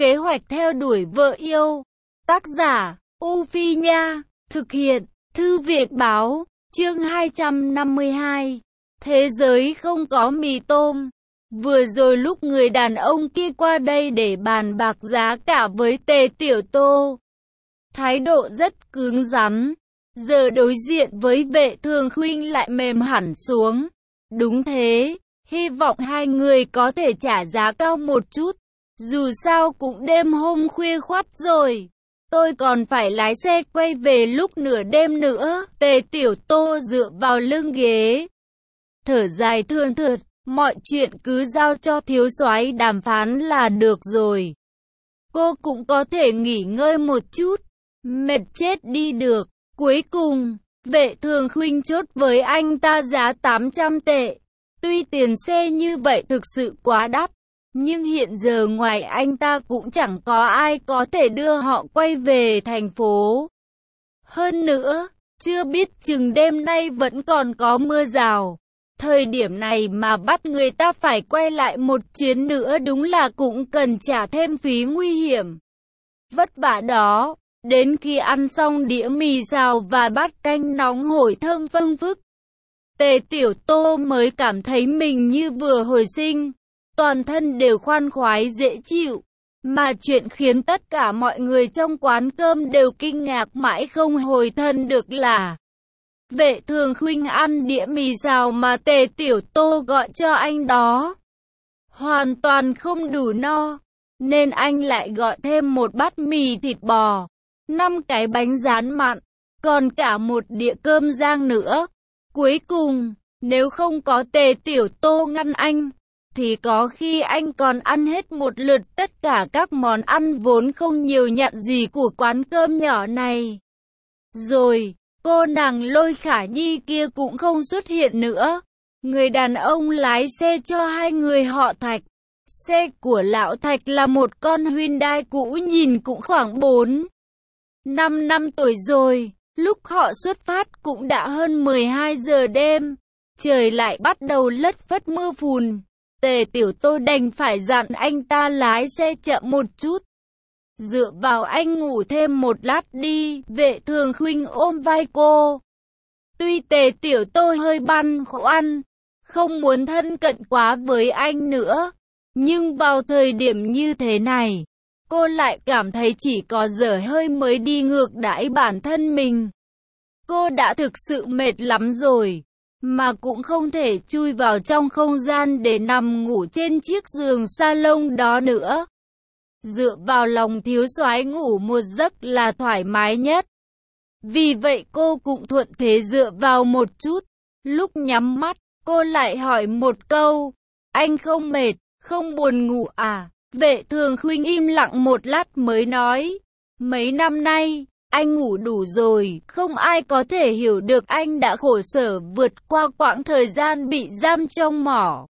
Kế hoạch theo đuổi vợ yêu. Tác giả, U Phi Nha. Thực hiện, Thư viện Báo. Chương 252. Thế giới không có mì tôm. Vừa rồi lúc người đàn ông kia qua đây để bàn bạc giá cả với Tề Tiểu Tô, thái độ rất cứng rắn. Giờ đối diện với Vệ Thường Khuynh lại mềm hẳn xuống. Đúng thế, hy vọng hai người có thể trả giá cao một chút. Dù sao cũng đêm hôm khuya khoắt rồi. Tôi còn phải lái xe quay về lúc nửa đêm nữa. Tề Tiểu Tô dựa vào lưng ghế, thở dài thườn thượt. Mọi chuyện cứ giao cho thiếu soái đàm phán là được rồi. Cô cũng có thể nghỉ ngơi một chút. Mệt chết đi được. Cuối cùng, Vệ Thường Khuynh chốt với anh ta giá 800 tệ. Tuy tiền xe như vậy thực sự quá đắt, nhưng hiện giờ ngoài anh ta cũng chẳng có ai có thể đưa họ quay về thành phố. Hơn nữa, chưa biết chừng đêm nay vẫn còn có mưa rào. Thời điểm này mà bắt người ta phải quay lại một chuyến nữa đúng là cũng cần trả thêm phí nguy hiểm. Vất vả đó, đến khi ăn xong đĩa mì xào và bát canh nóng hổi thơm phưng phức, Tề Tiểu Tô mới cảm thấy mình như vừa hồi sinh, toàn thân đều khoan khoái dễ chịu. Mà chuyện khiến tất cả mọi người trong quán cơm đều kinh ngạc mãi không hồi thân được là Vệ Thường Khuynh ăn đĩa mì xào mà Tề Tiểu Tô gọi cho anh đó hoàn toàn không đủ no, nên anh lại gọi thêm một bát mì thịt bò, 5 cái bánh rán mặn, còn cả một đĩa cơm rang nữa. Cuối cùng, nếu không có Tề Tiểu Tô ngăn anh, thì có khi anh còn ăn hết một lượt tất cả các món ăn vốn không nhiều nhặn gì của quán cơm nhỏ này. Rồi, cô nàng Lôi Khả Nhi kia cũng không xuất hiện nữa. Người đàn ông lái xe cho hai người họ Thạch. Xe của lão Thạch là một con Hyundai cũ nhìn cũng khoảng 4-5 năm tuổi rồi. Lúc họ xuất phát cũng đã hơn 12 giờ đêm. Trời lại bắt đầu lất phất mưa phùn. Tề Tiểu Tô đành phải dặn anh ta lái xe chậm một chút. Dựa vào anh ngủ thêm một lát đi. Vệ Thường Khuynh ôm vai cô. Tuy Tề Tiểu Tô hơi băn khoăn, không muốn thân cận quá với anh nữa, nhưng vào thời điểm như thế này, cô lại cảm thấy chỉ có dở hơi mới đi ngược đãi bản thân mình. Cô đã thực sự mệt lắm rồi, mà cũng không thể chui vào trong không gian để nằm ngủ trên chiếc giường salon đó nữa. Dựa vào lòng thiếu soái ngủ một giấc là thoải mái nhất. Vì vậy cô cũng thuận thế dựa vào một chút. Lúc nhắm mắt, cô lại hỏi một câu, anh không mệt, không buồn ngủ à? Vệ Thường Khuynh im lặng một lát mới nói, mấy năm nay, anh ngủ đủ rồi, không ai có thể hiểu được anh đã khổ sở vượt qua quãng thời gian bị giam trong mỏ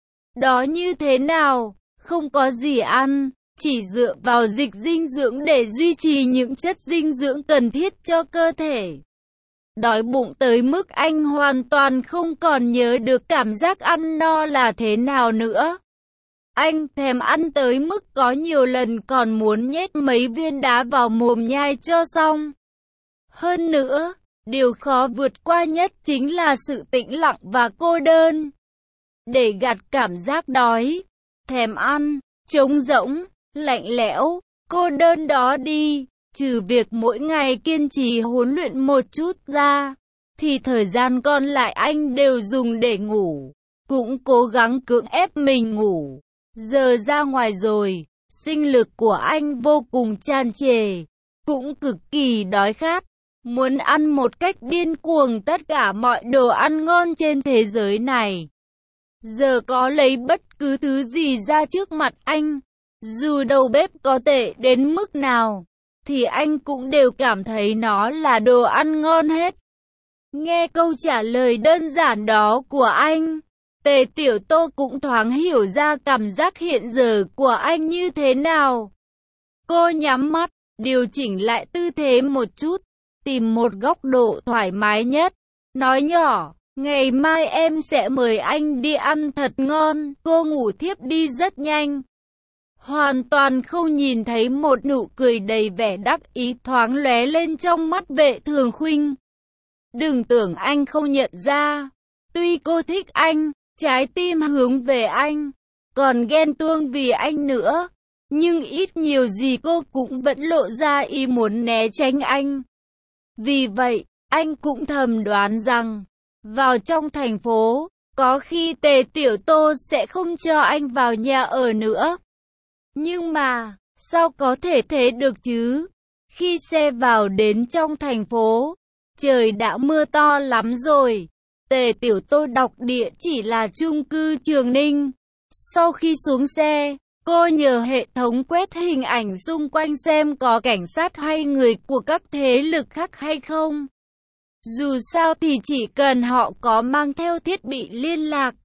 đó như thế nào, không có gì ăn, chỉ dựa vào dịch dinh dưỡng để duy trì những chất dinh dưỡng cần thiết cho cơ thể. Đói bụng tới mức anh hoàn toàn không còn nhớ được cảm giác ăn no là thế nào nữa. Anh thèm ăn tới mức có nhiều lần còn muốn nhét mấy viên đá vào mồm nhai cho xong. Hơn nữa, điều khó vượt qua nhất chính là sự tĩnh lặng và cô đơn. Để gạt cảm giác đói, thèm ăn, trống rỗng, lạnh lẽo, cô đơn đó đi, trừ việc mỗi ngày kiên trì huấn luyện một chút ra, thì thời gian còn lại anh đều dùng để ngủ, cũng cố gắng cưỡng ép mình ngủ. Giờ ra ngoài rồi, sinh lực của anh vô cùng tràn trề, cũng cực kỳ đói khát, muốn ăn một cách điên cuồng tất cả mọi đồ ăn ngon trên thế giới này. Giờ có lấy bất cứ thứ gì ra trước mặt anh, dù đầu bếp có tệ đến mức nào, thì anh cũng đều cảm thấy nó là đồ ăn ngon hết. Nghe câu trả lời đơn giản đó của anh, Tề Tiểu Tô cũng thoáng hiểu ra cảm giác hiện giờ của anh như thế nào. Cô nhắm mắt, điều chỉnh lại tư thế một chút, tìm một góc độ thoải mái nhất, nói nhỏ, ngày mai em sẽ mời anh đi ăn thật ngon. Cô ngủ thiếp đi rất nhanh. hoàn toàn không nhìn thấy một nụ cười đầy vẻ đắc ý thoáng lóe lên trong mắt Vệ Thường Khuynh. Đừng tưởng anh không nhận ra, tuy cô thích anh, trái tim hướng về anh, còn ghen tuông vì anh nữa, nhưng ít nhiều gì cô cũng vẫn lộ ra ý muốn né tránh anh. Vì vậy, anh cũng thầm đoán rằng, vào trong thành phố, có khi Tề Tiểu Tô sẽ không cho anh vào nhà ở nữa. Nhưng mà, sao có thể thế được chứ? Khi xe vào đến trong thành phố, trời đã mưa to lắm rồi. Tề Tiểu Tô đọc địa chỉ là chung cư Trường Ninh. Sau khi xuống xe, cô nhờ hệ thống quét hình ảnh xung quanh xem có cảnh sát hay người của các thế lực khác hay không. Dù sao thì chỉ cần họ có mang theo thiết bị liên lạc,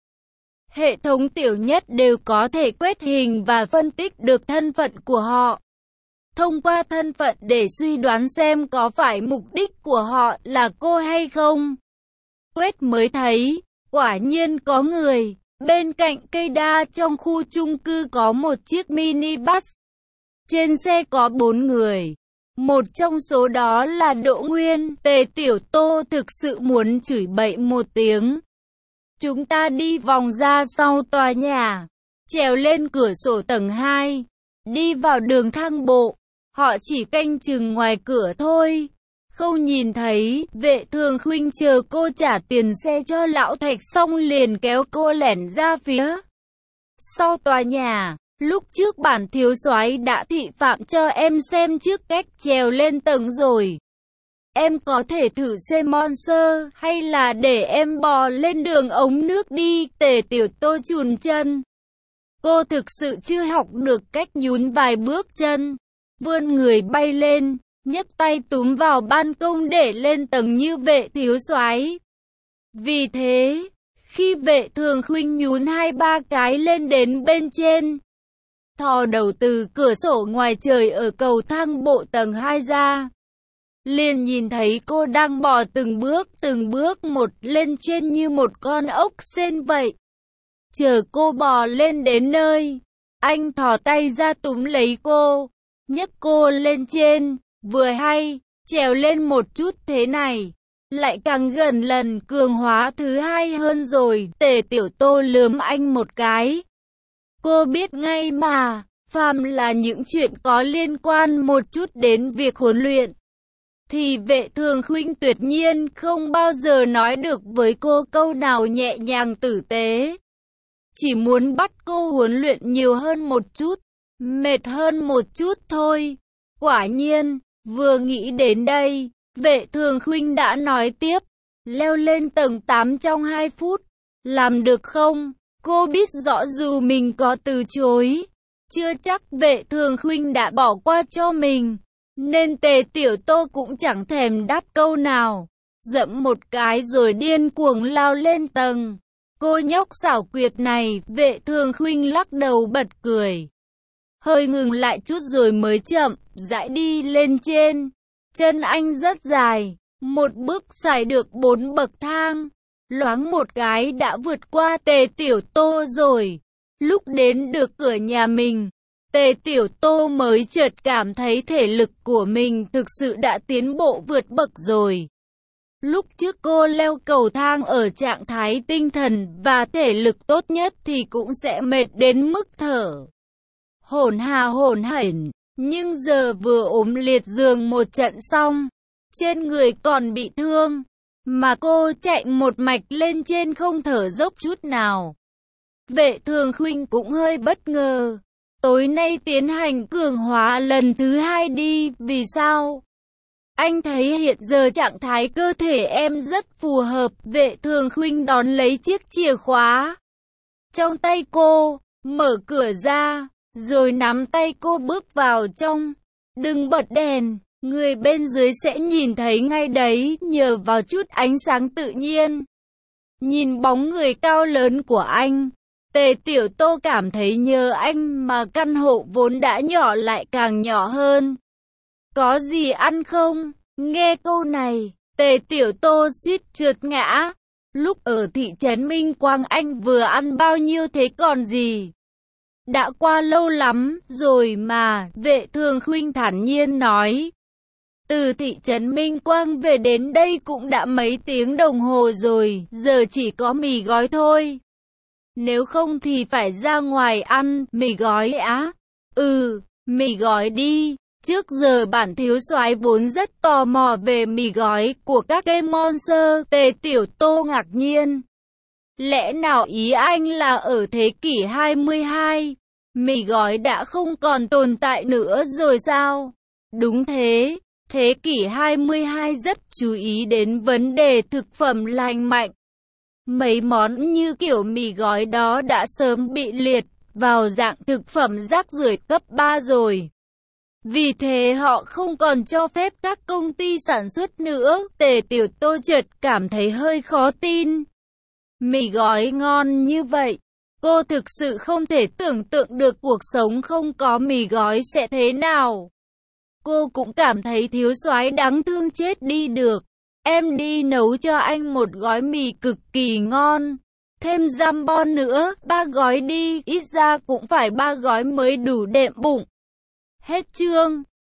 hệ thống tiểu nhất đều có thể quét hình và phân tích được thân phận của họ. Thông qua thân phận để suy đoán xem có phải mục đích của họ là cô hay không. Quét mới thấy, quả nhiên có người. Bên cạnh cây đa trong khu chung cư có một chiếc mini bus. Trên xe có 4 người. Một trong số đó là Đỗ Nguyên. Tề Tiểu Tô thực sự muốn chửi bậy một tiếng. Chúng ta đi vòng ra sau tòa nhà, trèo lên cửa sổ tầng 2, đi vào đường thang bộ. Họ chỉ canh chừng ngoài cửa thôi, không nhìn thấy. Vệ Thường Khuynh chờ cô trả tiền xe cho lão Thạch xong liền kéo cô lẻn ra phía sau tòa nhà. Lúc trước bản thiếu soái đã thị phạm cho em xem trước cách trèo lên tầng rồi. Em có thể thử xem monster, hay là để em bò lên đường ống nước đi. Tề Tiểu Tô chùn chân. Cô thực sự chưa học được cách nhún vài bước chân. Vươn người bay lên, nhấc tay túm vào ban công để lên tầng như Vệ thiếu soái. Vì thế, khi Vệ Thường Khuynh nhún 2-3 cái lên đến bên trên, thò đầu từ cửa sổ ngoài trời ở cầu thang bộ tầng 2 ra, liền nhìn thấy cô đang bò từng bước một lên trên như một con ốc sên vậy. Chờ cô bò lên đến nơi, anh thò tay ra túm lấy cô, nhấc cô lên trên. Vừa hay, trèo lên một chút thế này, lại càng gần lần cường hóa thứ hai hơn rồi. Tề Tiểu Tô lườm anh một cái. Cô biết ngay mà, phàm là những chuyện có liên quan một chút đến việc huấn luyện, thì Vệ Thường Khuynh tuyệt nhiên không bao giờ nói được với cô câu nào nhẹ nhàng tử tế. Chỉ muốn bắt cô huấn luyện nhiều hơn một chút, mệt hơn một chút thôi. Quả nhiên, vừa nghĩ đến đây, Vệ Thường Khuynh đã nói tiếp, leo lên tầng 8 trong 2 phút, làm được không? Cô biết rõ dù mình có từ chối, chưa chắc Vệ Thường Khuynh đã bỏ qua cho mình, nên Tề Tiểu Tô cũng chẳng thèm đáp câu nào, dẫm một cái rồi điên cuồng lao lên tầng. Cô nhóc xảo quyệt này. Vệ Thường Khuynh lắc đầu bật cười, hơi ngừng lại chút rồi mới chậm rãi đi lên trên. Chân anh rất dài, một bước xài được 4 bậc thang, loáng một cái đã vượt qua Tề Tiểu Tô rồi. Lúc đến được cửa nhà mình, Tề Tiểu Tô mới chợt cảm thấy thể lực của mình thực sự đã tiến bộ vượt bậc rồi. Lúc trước cô leo cầu thang ở trạng thái tinh thần và thể lực tốt nhất thì cũng sẽ mệt đến mức thở hổn hển, nhưng giờ vừa ốm liệt giường một trận xong, trên người còn bị thương, mà cô chạy một mạch lên trên không thở dốc chút nào. Vệ Thường Khuynh cũng hơi bất ngờ. Tối nay tiến hành cường hóa lần thứ 2 đi, vì sao? Anh thấy hiện giờ trạng thái cơ thể em rất phù hợp. Vệ Thường Khuynh đón lấy chiếc chìa khóa trong tay cô, mở cửa ra, rồi nắm tay cô bước vào trong. Đừng bật đèn, người bên dưới sẽ nhìn thấy ngay đấy, nhờ vào chút ánh sáng tự nhiên. Nhìn bóng người cao lớn của anh, Tề Tiểu Tô cảm thấy nhờ anh mà căn hộ vốn đã nhỏ lại càng nhỏ hơn. Có gì ăn không? Nghe câu này, Tề Tiểu Tô suýt trượt ngã. Lúc ở thị trấn Minh Quang anh vừa ăn bao nhiêu thế còn gì. Đã qua lâu lắm rồi mà, Vệ Thường Khuynh thản nhiên nói. Từ thị trấn Minh Quang về đến đây cũng đã mấy tiếng đồng hồ rồi, giờ chỉ có mì gói thôi. Nếu không thì phải ra ngoài ăn, mì gói á? Ừ, mì gói đi. Trước giờ bản thiếu soái vốn rất tò mò về mì gói của các game monster, Tề Tiểu Tô ngạc nhiên. Lẽ nào ý anh là ở thế kỷ 22, mì gói đã không còn tồn tại nữa rồi sao? Đúng thế, thế kỷ 22 rất chú ý đến vấn đề thực phẩm lành mạnh. Mấy món như kiểu mì gói đó đã sớm bị liệt vào dạng thực phẩm rác rưởi cấp 3 rồi. Vì thế họ không còn cho phép các công ty sản xuất nữa. Tề Tiểu Tô chợt cảm thấy hơi khó tin. Mì gói ngon như vậy, cô thực sự không thể tưởng tượng được cuộc sống không có mì gói sẽ thế nào. Cô cũng cảm thấy thiếu soái đáng thương chết đi được. Em đi nấu cho anh một gói mì cực kỳ ngon. Thêm jambon nữa, 3 gói đi, ít ra cũng phải 3 gói mới đủ đệm bụng. Hết chương.